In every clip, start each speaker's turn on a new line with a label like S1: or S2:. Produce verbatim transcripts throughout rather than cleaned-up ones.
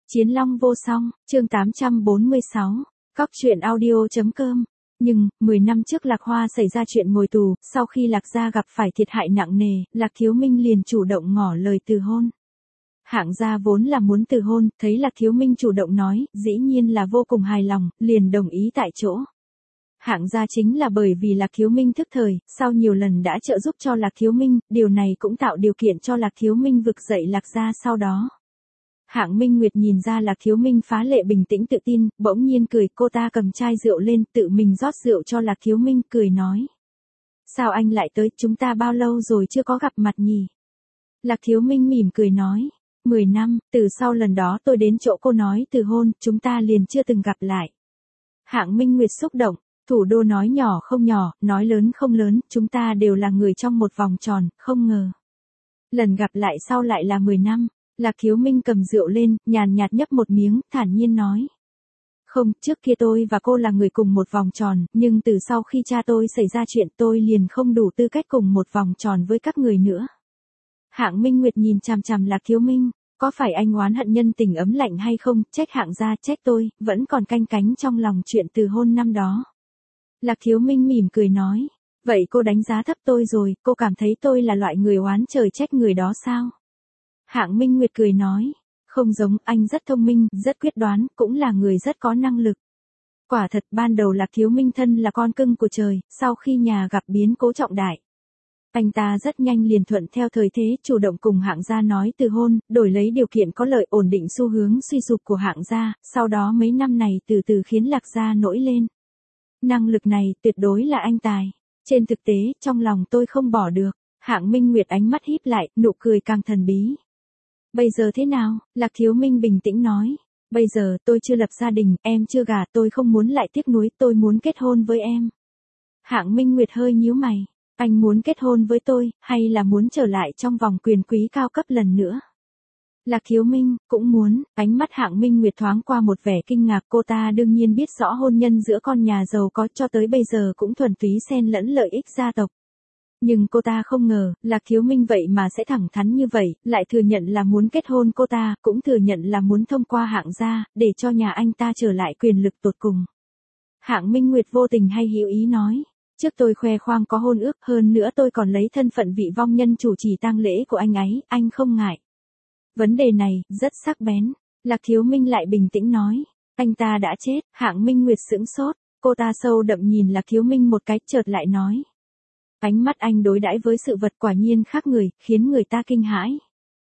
S1: Chiến Long vô song, chương tám trăm bốn mươi sáu, cóc truyện audio.com. Nhưng, mười năm trước Lạc Hoa xảy ra chuyện ngồi tù, sau khi Lạc gia gặp phải thiệt hại nặng nề, Lạc Thiếu Minh liền chủ động ngỏ lời từ hôn. Hạng gia vốn là muốn từ hôn, thấy Lạc Thiếu Minh chủ động nói, dĩ nhiên là vô cùng hài lòng, liền đồng ý tại chỗ. Hạng gia chính là bởi vì Lạc Thiếu Minh thức thời, sau nhiều lần đã trợ giúp cho Lạc Thiếu Minh, điều này cũng tạo điều kiện cho Lạc Thiếu Minh vực dậy Lạc gia sau đó. Hạng Minh Nguyệt nhìn ra Lạc Thiếu Minh phá lệ bình tĩnh tự tin, bỗng nhiên cười, cô ta cầm chai rượu lên, tự mình rót rượu cho Lạc Thiếu Minh, cười nói. Sao anh lại tới, chúng ta bao lâu rồi chưa có gặp mặt nhỉ? Lạc Thiếu Minh mỉm cười nói. Mười năm, từ sau lần đó tôi đến chỗ cô nói từ hôn, chúng ta liền chưa từng gặp lại. Hạng Minh Nguyệt xúc động, thủ đô nói nhỏ không nhỏ, nói lớn không lớn, chúng ta đều là người trong một vòng tròn, không ngờ. Lần gặp lại sau lại là mười năm. Lạc Thiếu Minh cầm rượu lên, nhàn nhạt nhấp một miếng, thản nhiên nói. Không, trước kia tôi và cô là người cùng một vòng tròn, nhưng từ sau khi cha tôi xảy ra chuyện tôi liền không đủ tư cách cùng một vòng tròn với các người nữa. Hạng Minh Nguyệt nhìn chằm chằm Lạc Thiếu Minh, có phải anh oán hận nhân tình ấm lạnh hay không, trách Hạng gia, trách tôi, vẫn còn canh cánh trong lòng chuyện từ hôn năm đó. Lạc Thiếu Minh mỉm cười nói, vậy cô đánh giá thấp tôi rồi, cô cảm thấy tôi là loại người oán trời trách người đó sao? Hạng Minh Nguyệt cười nói, không giống, anh rất thông minh, rất quyết đoán, cũng là người rất có năng lực. Quả thật ban đầu Lạc Thiếu Minh thân là con cưng của trời, sau khi nhà gặp biến cố trọng đại. Anh ta rất nhanh liền thuận theo thời thế, chủ động cùng Hạng gia nói từ hôn, đổi lấy điều kiện có lợi ổn định xu hướng suy sụp của Hạng gia, sau đó mấy năm này từ từ khiến Lạc gia nổi lên. Năng lực này tuyệt đối là anh tài. Trên thực tế, trong lòng tôi không bỏ được. Hạng Minh Nguyệt ánh mắt híp lại, nụ cười càng thần bí. Bây giờ thế nào? Lạc Thiếu Minh bình tĩnh nói. Bây giờ tôi chưa lập gia đình, em chưa gả, tôi không muốn lại tiếc nuối, tôi muốn kết hôn với em. Hạng Minh Nguyệt hơi nhíu mày. Anh muốn kết hôn với tôi, hay là muốn trở lại trong vòng quyền quý cao cấp lần nữa? Lạc Thiếu Minh, cũng muốn. Ánh mắt Hạng Minh Nguyệt thoáng qua một vẻ kinh ngạc, cô ta đương nhiên biết rõ hôn nhân giữa con nhà giàu có cho tới bây giờ cũng thuần túy xen lẫn lợi ích gia tộc. Nhưng cô ta không ngờ, Lạc Thiếu Minh vậy mà sẽ thẳng thắn như vậy, lại thừa nhận là muốn kết hôn cô ta, cũng thừa nhận là muốn thông qua Hạng gia, để cho nhà anh ta trở lại quyền lực tột cùng. Hạng Minh Nguyệt vô tình hay hữu ý nói, trước tôi khoe khoang có hôn ước, hơn nữa tôi còn lấy thân phận vị vong nhân chủ trì tang lễ của anh ấy, anh không ngại. Vấn đề này, rất sắc bén. Lạc Thiếu Minh lại bình tĩnh nói, anh ta đã chết. Hạng Minh Nguyệt sững sốt, cô ta sâu đậm nhìn Lạc Thiếu Minh một cái, chợt lại nói. Ánh mắt anh đối đãi với sự vật quả nhiên khác người, khiến người ta kinh hãi.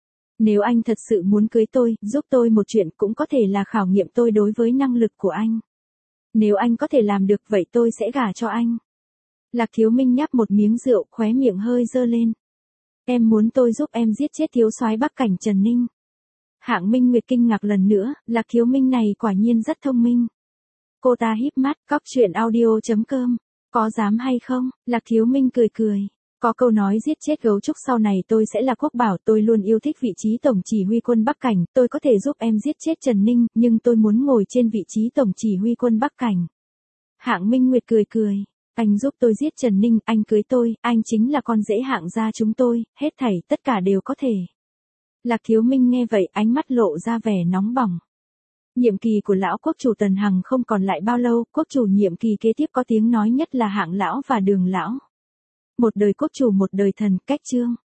S1: Nếu anh thật sự muốn cưới tôi, giúp tôi một chuyện cũng có thể là khảo nghiệm tôi đối với năng lực của anh. Nếu anh có thể làm được vậy tôi sẽ gả cho anh. Lạc Thiếu Minh nhấp một miếng rượu, khóe miệng hơi dơ lên. Em muốn tôi giúp em giết chết thiếu soái Bắc Cảnh Trần Ninh. Hạng Minh Nguyệt kinh ngạc lần nữa, Lạc Thiếu Minh này quả nhiên rất thông minh. Cô ta híp mắt, cóc truyện audio.com. Có dám hay không? Lạc Thiếu Minh cười cười. Có câu nói giết chết gấu trúc sau này tôi sẽ là quốc bảo, tôi luôn yêu thích vị trí tổng chỉ huy quân Bắc Cảnh, tôi có thể giúp em giết chết Trần Ninh, nhưng tôi muốn ngồi trên vị trí tổng chỉ huy quân Bắc Cảnh. Hạng Minh Nguyệt cười cười. Anh giúp tôi giết Trần Ninh, anh cưới tôi, anh chính là con rể Hạng gia chúng tôi, hết thảy tất cả đều có thể. Lạc Thiếu Minh nghe vậy, ánh mắt lộ ra vẻ nóng bỏng. Nhiệm kỳ của lão quốc chủ Tần Hằng không còn lại bao lâu, quốc chủ nhiệm kỳ kế tiếp có tiếng nói nhất là Hạng lão và Đường lão. Một đời quốc chủ một đời thần, cách chương.